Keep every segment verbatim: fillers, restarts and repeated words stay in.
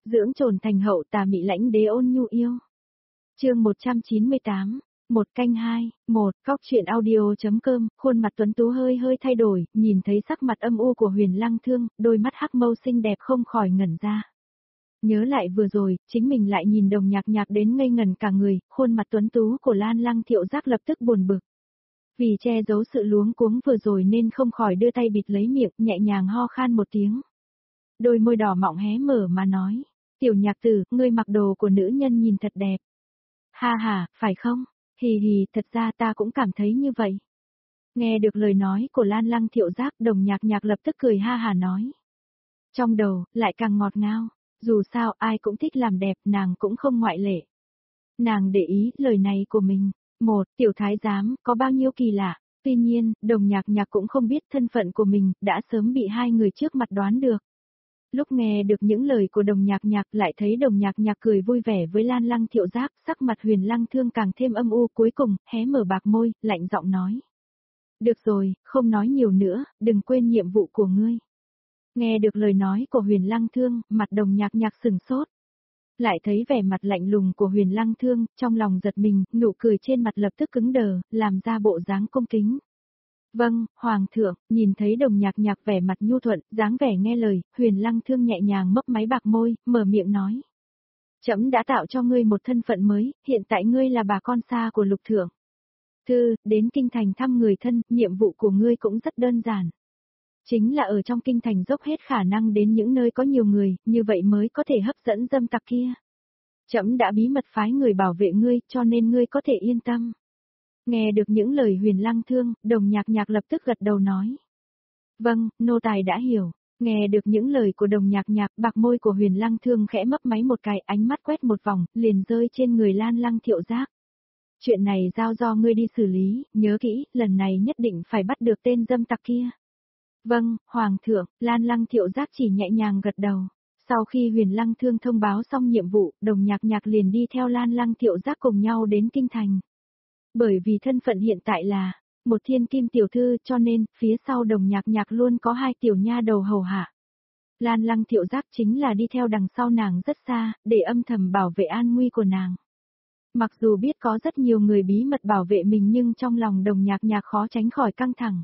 dưỡng trồn thành hậu tà mị lãnh đế ôn nhu yêu. Chương một trăm chín mươi tám, một canh hai, một, Cóc truyện audio.com, khuôn mặt tuấn tú hơi hơi thay đổi, nhìn thấy sắc mặt âm u của Huyền Lăng Thương, đôi mắt hắc mâu xinh đẹp không khỏi ngẩn ra. Nhớ lại vừa rồi, chính mình lại nhìn Đồng Nhạc Nhạc đến ngây ngẩn cả người, khuôn mặt tuấn tú của Lan Lăng Thiệu Giác lập tức buồn bực. Vì che giấu sự luống cuống vừa rồi nên không khỏi đưa tay bịt lấy miệng, nhẹ nhàng ho khan một tiếng. Đôi môi đỏ mọng hé mở mà nói, tiểu nhạc tử, ngươi mặc đồ của nữ nhân nhìn thật đẹp. Ha ha, phải không? Hì hì, thật ra ta cũng cảm thấy như vậy. Nghe được lời nói của Lan Lăng Thiệu Giác, Đồng Nhạc Nhạc lập tức cười ha hà nói. Trong đầu, lại càng ngọt ngào, dù sao ai cũng thích làm đẹp, nàng cũng không ngoại lệ. Nàng để ý lời này của mình. Một, tiểu thái giám, có bao nhiêu kỳ lạ. Tuy nhiên, Đồng Nhạc Nhạc cũng không biết thân phận của mình, đã sớm bị hai người trước mặt đoán được. Lúc nghe được những lời của Đồng Nhạc Nhạc lại thấy Đồng Nhạc Nhạc cười vui vẻ với Lan Lăng Thiệu Giác, sắc mặt Huyền Lăng Thương càng thêm âm u, cuối cùng, hé mở bạc môi, lạnh giọng nói. Được rồi, không nói nhiều nữa, đừng quên nhiệm vụ của ngươi. Nghe được lời nói của Huyền Lăng Thương, mặt Đồng Nhạc Nhạc sừng sốt. Lại thấy vẻ mặt lạnh lùng của Huyền Lăng Thương, trong lòng giật mình, nụ cười trên mặt lập tức cứng đờ, làm ra bộ dáng cung kính. Vâng, Hoàng thượng, nhìn thấy Đồng Nhạc Nhạc vẻ mặt nhu thuận, dáng vẻ nghe lời, Huyền Lăng Thương nhẹ nhàng mấp máy bạc môi, mở miệng nói. Trẫm đã tạo cho ngươi một thân phận mới, hiện tại ngươi là bà con xa của Lục Thượng. Thư, đến kinh thành thăm người thân, nhiệm vụ của ngươi cũng rất đơn giản. Chính là ở trong kinh thành dốc hết khả năng đến những nơi có nhiều người, như vậy mới có thể hấp dẫn dâm tặc kia. Trẫm đã bí mật phái người bảo vệ ngươi, cho nên ngươi có thể yên tâm. Nghe được những lời Huyền Lăng Thương, Đồng Nhạc Nhạc lập tức gật đầu nói. Vâng, nô tài đã hiểu. Nghe được những lời của Đồng Nhạc Nhạc, bạc môi của Huyền Lăng Thương khẽ mấp máy một cái, ánh mắt quét một vòng, liền rơi trên người Lan Lăng Thiệu Giác. Chuyện này giao do ngươi đi xử lý, nhớ kỹ, lần này nhất định phải bắt được tên dâm tặc kia. Vâng, Hoàng thượng, Lan Lăng Thiệu Giác chỉ nhẹ nhàng gật đầu. Sau khi Huyền Lăng Thương thông báo xong nhiệm vụ, Đồng Nhạc Nhạc liền đi theo Lan Lăng Thiệu Giác cùng nhau đến kinh thành. Bởi vì thân phận hiện tại là một thiên kim tiểu thư cho nên, phía sau Đồng Nhạc Nhạc luôn có hai tiểu nha đầu hầu hạ. Lan Lăng Thiệu Giác chính là đi theo đằng sau nàng rất xa, để âm thầm bảo vệ an nguy của nàng. Mặc dù biết có rất nhiều người bí mật bảo vệ mình nhưng trong lòng Đồng Nhạc Nhạc khó tránh khỏi căng thẳng.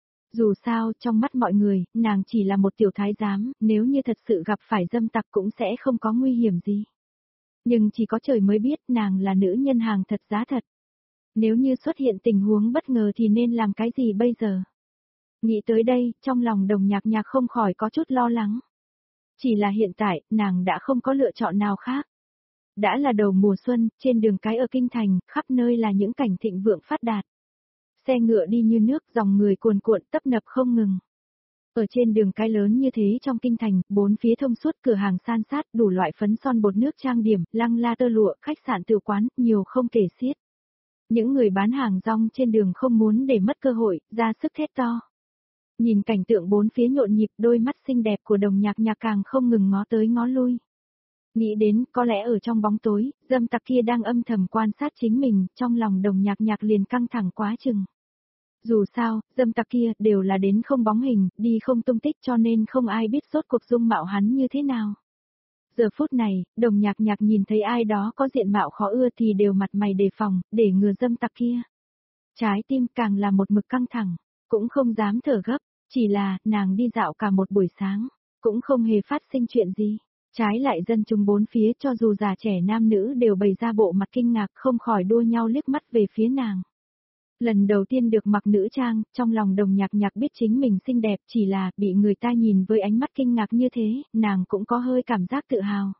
Dù sao, trong mắt mọi người, nàng chỉ là một tiểu thái giám, nếu như thật sự gặp phải dâm tặc cũng sẽ không có nguy hiểm gì. Nhưng chỉ có trời mới biết nàng là nữ nhân hàng thật giá thật. Nếu như xuất hiện tình huống bất ngờ thì nên làm cái gì bây giờ? Nghĩ tới đây, trong lòng Đồng Nhạc Nhạc không khỏi có chút lo lắng. Chỉ là hiện tại, nàng đã không có lựa chọn nào khác. Đã là đầu mùa xuân, trên đường cái ở kinh thành, khắp nơi là những cảnh thịnh vượng phát đạt. Xe ngựa đi như nước, dòng người cuồn cuộn tấp nập không ngừng. Ở trên đường cái lớn như thế trong kinh thành, bốn phía thông suốt cửa hàng san sát, đủ loại phấn son bột nước trang điểm, lăng la tơ lụa, khách sạn tiểu quán, nhiều không kể xiết. Những người bán hàng rong trên đường không muốn để mất cơ hội, ra sức thét to. Nhìn cảnh tượng bốn phía nhộn nhịp, đôi mắt xinh đẹp của Đồng Nhạc Nhạc càng không ngừng ngó tới ngó lui. Nghĩ đến, có lẽ ở trong bóng tối, dâm tặc kia đang âm thầm quan sát chính mình, trong lòng Đồng Nhạc Nhạc liền căng thẳng quá chừng. Dù sao, dâm tặc kia đều là đến không bóng hình, đi không tung tích cho nên không ai biết rốt cuộc dung mạo hắn như thế nào. Giờ phút này, Đồng Nhạc Nhạc nhìn thấy ai đó có diện mạo khó ưa thì đều mặt mày đề phòng, để ngừa dâm tặc kia. Trái tim càng là một mực căng thẳng, cũng không dám thở gấp, chỉ là, nàng đi dạo cả một buổi sáng, cũng không hề phát sinh chuyện gì. Trái lại dân chúng bốn phía cho dù già trẻ nam nữ đều bày ra bộ mặt kinh ngạc không khỏi đua nhau liếc mắt về phía nàng. Lần đầu tiên được mặc nữ trang, trong lòng Đồng Nhạc Nhạc biết chính mình xinh đẹp chỉ là bị người ta nhìn với ánh mắt kinh ngạc như thế, nàng cũng có hơi cảm giác tự hào.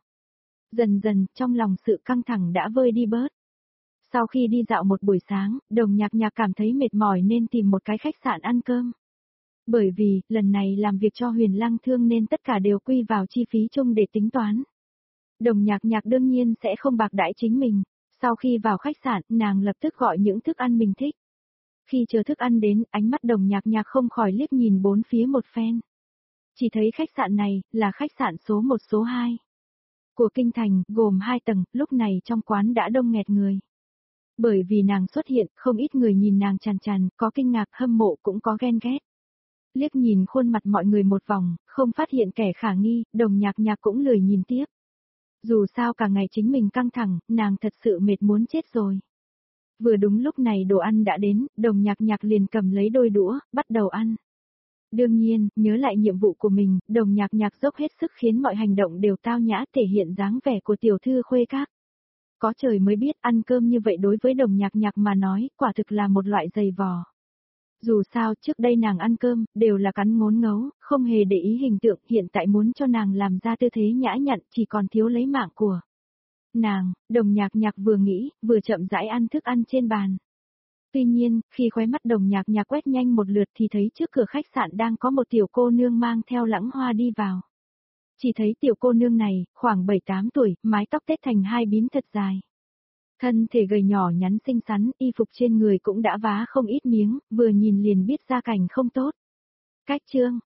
Dần dần, trong lòng sự căng thẳng đã vơi đi bớt. Sau khi đi dạo một buổi sáng, Đồng Nhạc Nhạc cảm thấy mệt mỏi nên tìm một cái khách sạn ăn cơm. Bởi vì, lần này làm việc cho Huyền Lăng Thương nên tất cả đều quy vào chi phí chung để tính toán. Đồng Nhạc Nhạc đương nhiên sẽ không bạc đãi chính mình. Sau khi vào khách sạn, nàng lập tức gọi những thức ăn mình thích. Khi chờ thức ăn đến, ánh mắt Đồng Nhạc Nhạc không khỏi liếc nhìn bốn phía một phen. Chỉ thấy khách sạn này, là khách sạn số một số hai. Của kinh thành, gồm hai tầng, lúc này trong quán đã đông nghẹt người. Bởi vì nàng xuất hiện, không ít người nhìn nàng chằn chằn, có kinh ngạc hâm mộ cũng có ghen ghét. Liếc nhìn khuôn mặt mọi người một vòng, không phát hiện kẻ khả nghi, Đồng Nhạc Nhạc cũng lười nhìn tiếp. Dù sao cả ngày chính mình căng thẳng, nàng thật sự mệt muốn chết rồi. Vừa đúng lúc này đồ ăn đã đến, Đồng Nhạc Nhạc liền cầm lấy đôi đũa, bắt đầu ăn. Đương nhiên, nhớ lại nhiệm vụ của mình, Đồng Nhạc Nhạc dốc hết sức khiến mọi hành động đều tao nhã thể hiện dáng vẻ của tiểu thư khuê các. Có trời mới biết ăn cơm như vậy đối với Đồng Nhạc Nhạc mà nói, quả thực là một loại dày vò. Dù sao trước đây nàng ăn cơm, đều là cắn ngốn ngấu, không hề để ý hình tượng, hiện tại muốn cho nàng làm ra tư thế nhã nhặn chỉ còn thiếu lấy mạng của nàng. Đồng Nhạc Nhạc vừa nghĩ, vừa chậm rãi ăn thức ăn trên bàn. Tuy nhiên, khi khóe mắt Đồng Nhạc Nhạc quét nhanh một lượt thì thấy trước cửa khách sạn đang có một tiểu cô nương mang theo Lãng Hoa đi vào. Chỉ thấy tiểu cô nương này, khoảng bảy tám tuổi, mái tóc tết thành hai bím thật dài. Thân thể gầy nhỏ nhắn xinh xắn, y phục trên người cũng đã vá không ít miếng, vừa nhìn liền biết gia cảnh không tốt. Cách chương,